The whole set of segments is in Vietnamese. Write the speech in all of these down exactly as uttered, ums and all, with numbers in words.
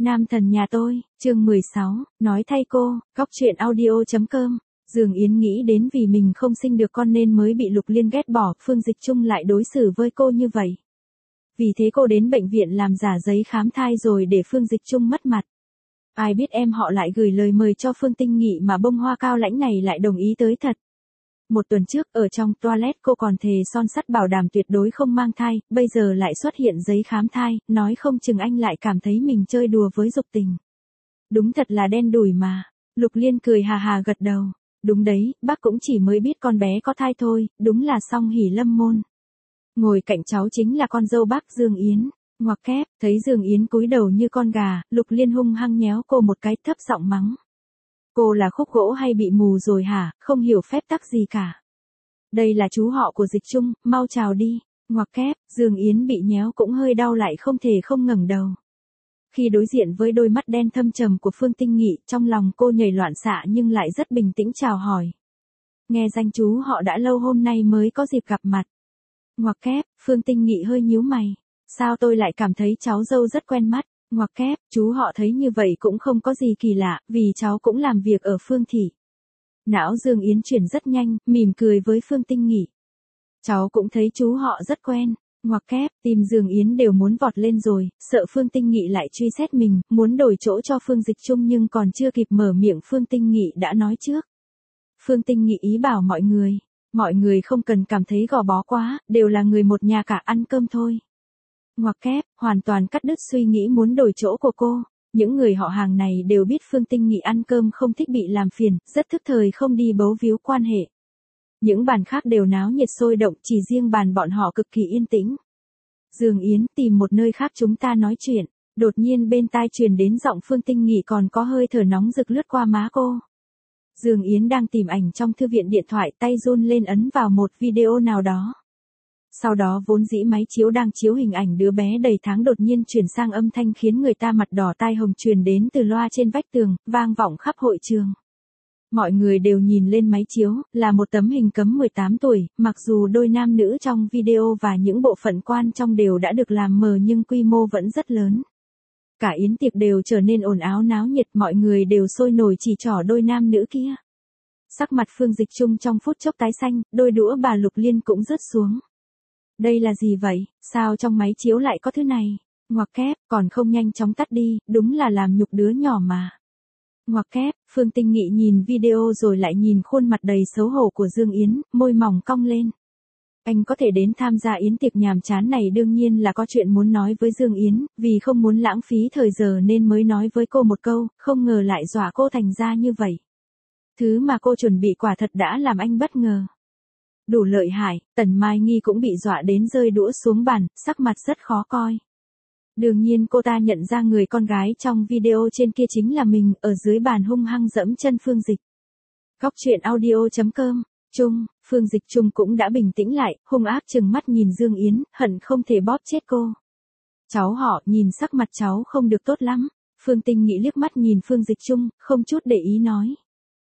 Nam thần nhà tôi, chương mười sáu, nói thay cô, góc truyện audio.com. Dương Yến nghĩ đến vì mình không sinh được con nên mới bị Lục Liên ghét bỏ, Phương Dịch Trung lại đối xử với cô như vậy. Vì thế cô đến bệnh viện làm giả giấy khám thai rồi để Phương Dịch Trung mất mặt. Ai biết em họ lại gửi lời mời cho Phương Tinh Nghị mà bông hoa cao lãnh này lại đồng ý tới thật. Một tuần trước ở trong toilet cô còn thề son sắt bảo đảm tuyệt đối không mang thai, bây giờ lại xuất hiện giấy khám thai, nói không chừng anh lại cảm thấy mình chơi đùa với dục tình. Đúng thật là đen đủi mà. Lục Liên cười hà hà gật đầu. Đúng đấy, bác cũng chỉ mới biết con bé có thai thôi, đúng là song hỷ lâm môn. Ngồi cạnh cháu chính là con dâu bác Dương Yến. Ngoặc kép, thấy Dương Yến cúi đầu như con gà, Lục Liên hung hăng nhéo cô một cái, thấp giọng mắng. Cô là khúc gỗ hay bị mù rồi hả, không hiểu phép tắc gì cả. Đây là chú họ của Dịch Trung, mau chào đi. Ngoặc kép, Dương Yến bị nhéo cũng hơi đau lại không thể không ngẩng đầu. Khi đối diện với đôi mắt đen thâm trầm của Phương Tinh Nghị, trong lòng cô nhảy loạn xạ nhưng lại rất bình tĩnh chào hỏi. Nghe danh chú họ đã lâu hôm nay mới có dịp gặp mặt. Ngoặc kép, Phương Tinh Nghị hơi nhíu mày. Sao tôi lại cảm thấy cháu dâu rất quen mắt? Ngoặc kép, chú họ thấy như vậy cũng không có gì kỳ lạ, vì cháu cũng làm việc ở Phương thị. Não Dương Yến chuyển rất nhanh, mỉm cười với Phương Tinh Nghị. Cháu cũng thấy chú họ rất quen. Ngoặc kép, tim Dương Yến đều muốn vọt lên rồi, sợ Phương Tinh Nghị lại truy xét mình, muốn đổi chỗ cho Phương Dịch Trung nhưng còn chưa kịp mở miệng Phương Tinh Nghị đã nói trước. Phương Tinh Nghị ý bảo mọi người, mọi người không cần cảm thấy gò bó quá, đều là người một nhà cả, ăn cơm thôi. Ngoặc kép, hoàn toàn cắt đứt suy nghĩ muốn đổi chỗ của cô. Những người họ hàng này đều biết Phương Tinh Nghị ăn cơm không thích bị làm phiền, rất thức thời không đi bấu víu quan hệ. Những bàn khác đều náo nhiệt sôi động, chỉ riêng bàn bọn họ cực kỳ yên tĩnh. Dương Yến, tìm một nơi khác chúng ta nói chuyện. Đột nhiên bên tai truyền đến giọng Phương Tinh Nghị còn có hơi thở nóng rực lướt qua má cô. Dương Yến đang tìm ảnh trong thư viện điện thoại, tay run lên ấn vào một video nào đó. Sau đó vốn dĩ máy chiếu đang chiếu hình ảnh đứa bé đầy tháng đột nhiên chuyển sang âm thanh khiến người ta mặt đỏ tai hồng truyền đến từ loa trên vách tường, vang vọng khắp hội trường. Mọi người đều nhìn lên máy chiếu, là một tấm hình cấm mười tám tuổi, mặc dù đôi nam nữ trong video và những bộ phận quan trong đều đã được làm mờ nhưng quy mô vẫn rất lớn. Cả yến tiệc đều trở nên ồn ào náo nhiệt, mọi người đều sôi nổi chỉ trỏ đôi nam nữ kia. Sắc mặt Phương Dịch Trung trong phút chốc tái xanh, đôi đũa bà Lục Liên cũng rớt xuống. Đây là gì vậy, sao trong máy chiếu lại có thứ này? Ngoặc kép, còn không nhanh chóng tắt đi, đúng là làm nhục đứa nhỏ mà. Ngoặc kép, Phương Tinh Nghị nhìn video rồi lại nhìn khuôn mặt đầy xấu hổ của Dương Yến, môi mỏng cong lên. Anh có thể đến tham gia yến tiệc nhàm chán này đương nhiên là có chuyện muốn nói với Dương Yến, vì không muốn lãng phí thời giờ nên mới nói với cô một câu, không ngờ lại dọa cô thành ra như vậy. Thứ mà cô chuẩn bị quả thật đã làm anh bất ngờ. Đủ lợi hại, Tần Mai Nghi cũng bị dọa đến rơi đũa xuống bàn, sắc mặt rất khó coi. Đương nhiên cô ta nhận ra người con gái trong video trên kia chính là mình, ở dưới bàn hung hăng dẫm chân Phương Dịch. Góc truyện audio.com, Trung, Phương Dịch Trung cũng đã bình tĩnh lại, hung ác trừng mắt nhìn Dương Yến, hận không thể bóp chết cô. Cháu họ, nhìn sắc mặt cháu không được tốt lắm. Phương Tinh Nghị liếc mắt nhìn Phương Dịch Trung, không chút để ý nói.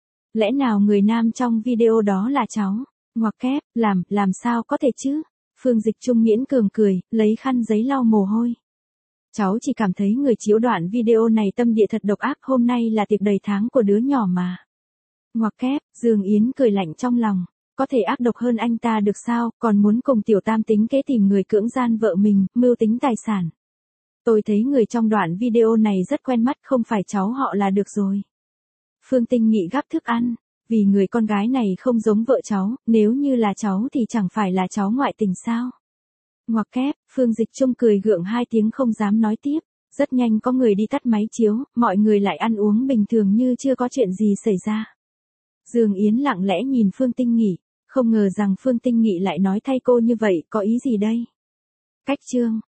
Lẽ nào người nam trong video đó là cháu? Ngoặc kép, làm, làm sao có thể chứ? Phương Dịch Trung miễn cường cười, lấy khăn giấy lau mồ hôi. Cháu chỉ cảm thấy người chiếu đoạn video này tâm địa thật độc ác, hôm nay là tiệc đầy tháng của đứa nhỏ mà. Ngoặc kép, Dương Yến cười lạnh trong lòng, có thể ác độc hơn anh ta được sao, còn muốn cùng tiểu tam tính kế tìm người cưỡng gian vợ mình, mưu tính tài sản. Tôi thấy người trong đoạn video này rất quen mắt, không phải cháu họ là được rồi. Phương Tinh Nghị gắp thức ăn, vì người con gái này không giống vợ cháu, nếu như là cháu thì chẳng phải là cháu ngoại tình sao. Ngoặc kép, Phương Dịch Trung cười gượng hai tiếng không dám nói tiếp. Rất nhanh có người đi tắt máy chiếu, mọi người lại ăn uống bình thường như chưa có chuyện gì xảy ra. Dương Yến lặng lẽ nhìn Phương Tinh Nghị, không ngờ rằng Phương Tinh Nghị lại nói thay cô như vậy, có ý gì đây? Cách chương.